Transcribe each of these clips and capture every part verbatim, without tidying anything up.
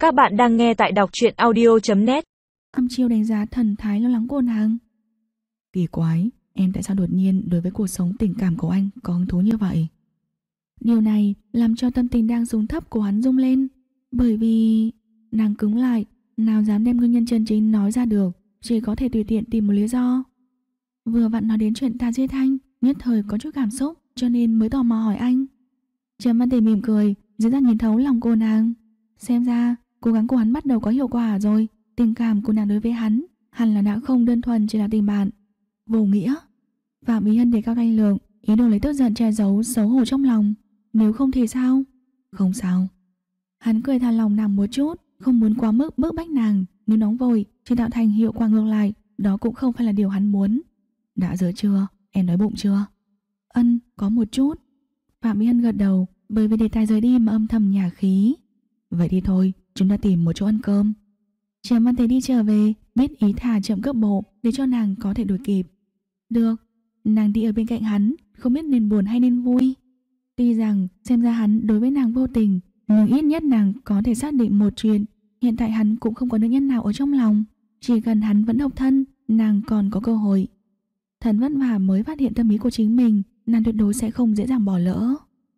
Các bạn đang nghe tại đọc truyện audio chấm net. Âm Chiêu đánh giá thần thái lo lắng của nàng. Kỳ quái, em tại sao đột nhiên đối với cuộc sống tình cảm của anh có hứng thú như vậy? Điều này làm cho tâm tình đang xuống thấp của hắn rung lên. Bởi vì nàng cứng lại, nào dám đem nguyên nhân chân chính nói ra được, chỉ có thể tùy tiện tìm một lý do. Vừa vặn nói đến chuyện Tà Duy Thanh, nhất thời có chút cảm xúc, cho nên mới tò mò hỏi anh. Trầm Văn Tề mỉm cười, dễ dàng nhìn thấu lòng cô nàng. Xem ra cố gắng của hắn bắt đầu có hiệu quả rồi. Tình cảm của nàng đối với hắn hẳn là đã không đơn thuần chỉ là tình bạn. Vô nghĩa. Phạm Ý Hân đề cao thanh lượng, ý đồ lấy tức giận che giấu xấu hổ trong lòng. Nếu không thì sao? Không sao. Hắn cười thả lòng nàng một chút, không muốn quá mức bức bách nàng. Nếu nóng vội chỉ tạo thành hiệu quả ngược lại, đó cũng không phải là điều hắn muốn. Đã giờ chưa? Em đói bụng chưa? Ân, có một chút. Phạm Ý Hân gật đầu, bởi vì đề tài rời đi mà âm thầm nhả khí. Vậy thì thôi, chúng ta tìm một chỗ ăn cơm. Trầm Văn Tế đi trở về, biết ý thả chậm cước bộ để cho nàng có thể đuổi kịp. Được, nàng đi ở bên cạnh hắn, không biết nên buồn hay nên vui. Tuy rằng xem ra hắn đối với nàng vô tình, nhưng ít nhất nàng có thể xác định một chuyện. Hiện tại hắn cũng không có nữ nhân nào ở trong lòng. Chỉ cần hắn vẫn độc thân, nàng còn có cơ hội. Thần vất vả mới phát hiện tâm ý của chính mình, nàng tuyệt đối sẽ không dễ dàng bỏ lỡ.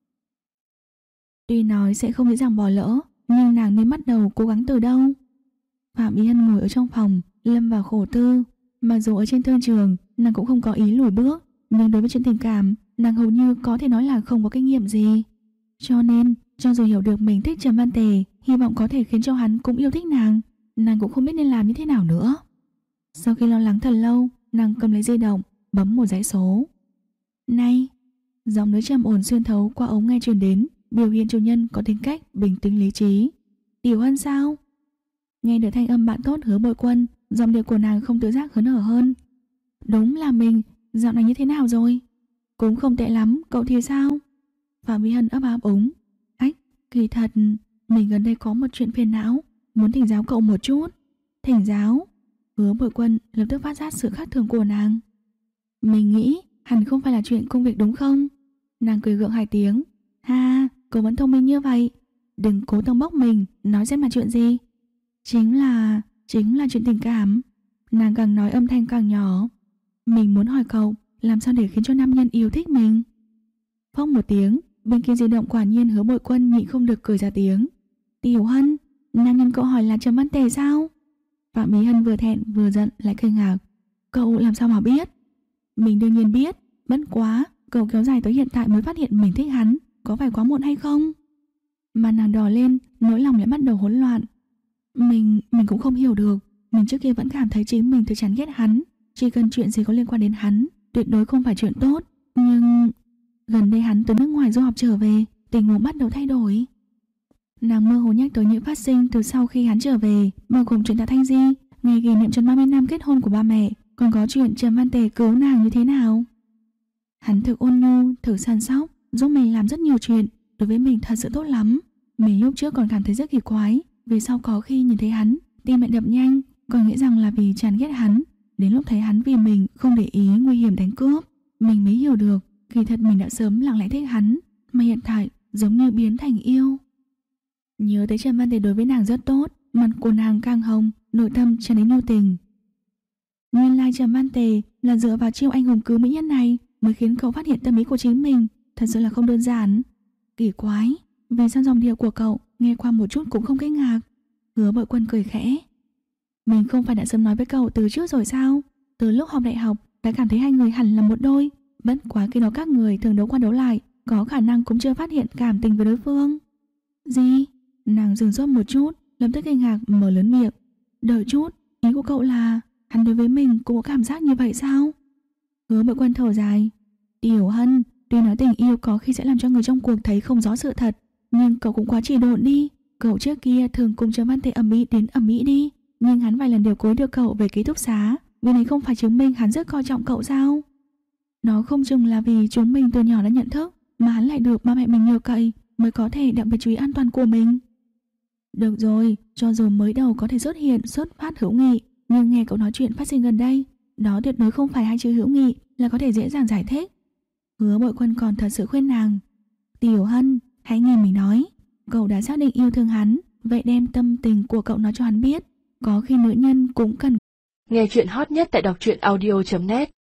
Tuy nói sẽ không dễ dàng bỏ lỡ, nhưng nàng nên bắt đầu cố gắng từ đâu? Phạm Ý Hân ngồi ở trong phòng, lâm vào khổ tư. Mặc dù ở trên thương trường, nàng cũng không có ý lùi bước, nhưng đối với chuyện tình cảm, nàng hầu như có thể nói là không có kinh nghiệm gì. Cho nên, cho dù hiểu được mình thích Trầm Văn Tề, hy vọng có thể khiến cho hắn cũng yêu thích nàng, nàng cũng không biết nên làm như thế nào nữa. Sau khi lo lắng thật lâu, nàng cầm lấy di động, bấm một dãy số. Này, giọng nói trầm ổn xuyên thấu qua ống nghe truyền đến, biểu hiện chủ nhân có tính cách bình tĩnh lý trí. Tiểu Hân sao? Nghe được thanh âm bạn tốt Hứa Bội Quân, giọng điệu của nàng không tự giác hớn hở hơn. Đúng là mình, dạo này như thế nào rồi? Cũng không tệ lắm, cậu thì sao? Phạm Mỹ Hân ấp áp úng. Ách, kỳ thật, mình gần đây có một chuyện phiền não, muốn thỉnh giáo cậu một chút. Thỉnh giáo? Hứa Bội Quân lập tức phát giác sự khác thường của nàng. Mình nghĩ hẳn không phải là chuyện công việc đúng không? Nàng cười gượng hai tiếng. Ha, cậu vẫn thông minh như vậy. Đừng cố tông bốc mình, nói xem là chuyện gì. Chính là, chính là chuyện tình cảm. Nàng càng nói âm thanh càng nhỏ. Mình muốn hỏi cậu, làm sao để khiến cho nam nhân yêu thích mình? Phốc một tiếng, bên kia di động quả nhiên Hứa Bội Quân nhịn không được cười ra tiếng. Tiểu Hân, nam nhân cậu hỏi là Trầm Văn Tề sao? Phạm Mỹ Hân vừa thẹn vừa giận lại kinh ngạc. Cậu làm sao mà biết? Mình đương nhiên biết, bất quá cậu kéo dài tới hiện tại mới phát hiện mình thích hắn, có phải quá muộn hay không? Mà nàng đỏ lên, nỗi lòng lại bắt đầu hỗn loạn. Mình, mình cũng không hiểu được. Mình trước kia vẫn cảm thấy chính mình thực chán ghét hắn. Chỉ cần chuyện gì có liên quan đến hắn, tuyệt đối không phải chuyện tốt. Nhưng gần đây hắn từ nước ngoài du học trở về, tình huống bắt đầu thay đổi. Nàng mơ hồ nhắc tới những phát sinh từ sau khi hắn trở về, bao gồm chuyện Tạ Thanh Di, ngày kỷ niệm tròn ba mươi năm kết hôn của ba mẹ, còn có chuyện Trầm Văn Tề cứu nàng như thế nào. Hắn thực ôn nhu, thực săn sóc, giúp mình làm rất nhiều chuyện, đối với mình thật sự tốt lắm. Mình lúc trước còn cảm thấy rất kỳ quái, vì sao có khi nhìn thấy hắn, tim lại đập nhanh, còn nghĩ rằng là vì chán ghét hắn. Đến lúc thấy hắn vì mình không để ý nguy hiểm đánh cướp, mình mới hiểu được, kỳ thật mình đã sớm lặng lẽ thích hắn, mà hiện tại giống như biến thành yêu. Nhớ tới Trầm Văn Tề đối với nàng rất tốt, mặt của nàng càng hồng, nội tâm tràn đến nhu tình. Nguyên lai Trầm Văn Tề là dựa vào chiêu anh hùng cứu mỹ nhân này mới khiến cậu phát hiện tâm ý của chính mình, thật sự là không đơn giản. Kỳ quái, vì sao dòng điệu của cậu nghe qua một chút cũng không kinh ngạc? Hứa Bội Quân cười khẽ. Mình không phải đã sớm nói với cậu từ trước rồi sao? Từ lúc học đại học đã cảm thấy hai người hẳn là một đôi, bất quá khi đó các người thường đấu qua đấu lại, có khả năng cũng chưa phát hiện cảm tình với đối phương. Gì? Nàng dừng sốt một chút, lập tức kinh ngạc mở lớn miệng. Đợi chút, ý của cậu là hắn đối với mình cũng có cảm giác như vậy sao? Hứa Bội Quân thở dài. Tiểu Hân, tuy nói tình yêu có khi sẽ làm cho người trong cuộc thấy không rõ sự thật, nhưng cậu cũng quá chỉ độn đi. Cậu trước kia thường cùng Trầm Văn Tề ầm ĩ đến ầm ĩ đi, nhưng hắn vài lần đều cối đưa cậu về ký túc xá, vì này không phải chứng minh hắn rất coi trọng cậu sao? Nó không chừng là vì chúng mình từ nhỏ đã nhận thức, mà hắn lại được ba mẹ mình nhờ cậy mới có thể đặc biệt chú ý an toàn của mình. Được rồi, cho dù mới đầu có thể xuất hiện xuất phát hữu nghị, nhưng nghe cậu nói chuyện phát sinh gần đây, đó tuyệt đối không phải hai chữ hữu nghị là có thể dễ dàng giải thích. Hứa Bội Quân còn thật sự khuyên nàng. Tiểu Hân, hãy nghe mình nói, cậu đã xác định yêu thương hắn, Vậy đem tâm tình của cậu nói cho hắn biết. Có khi nữ nhân cũng cần. Nghe chuyện hot nhất tại đọc truyện audio chấm net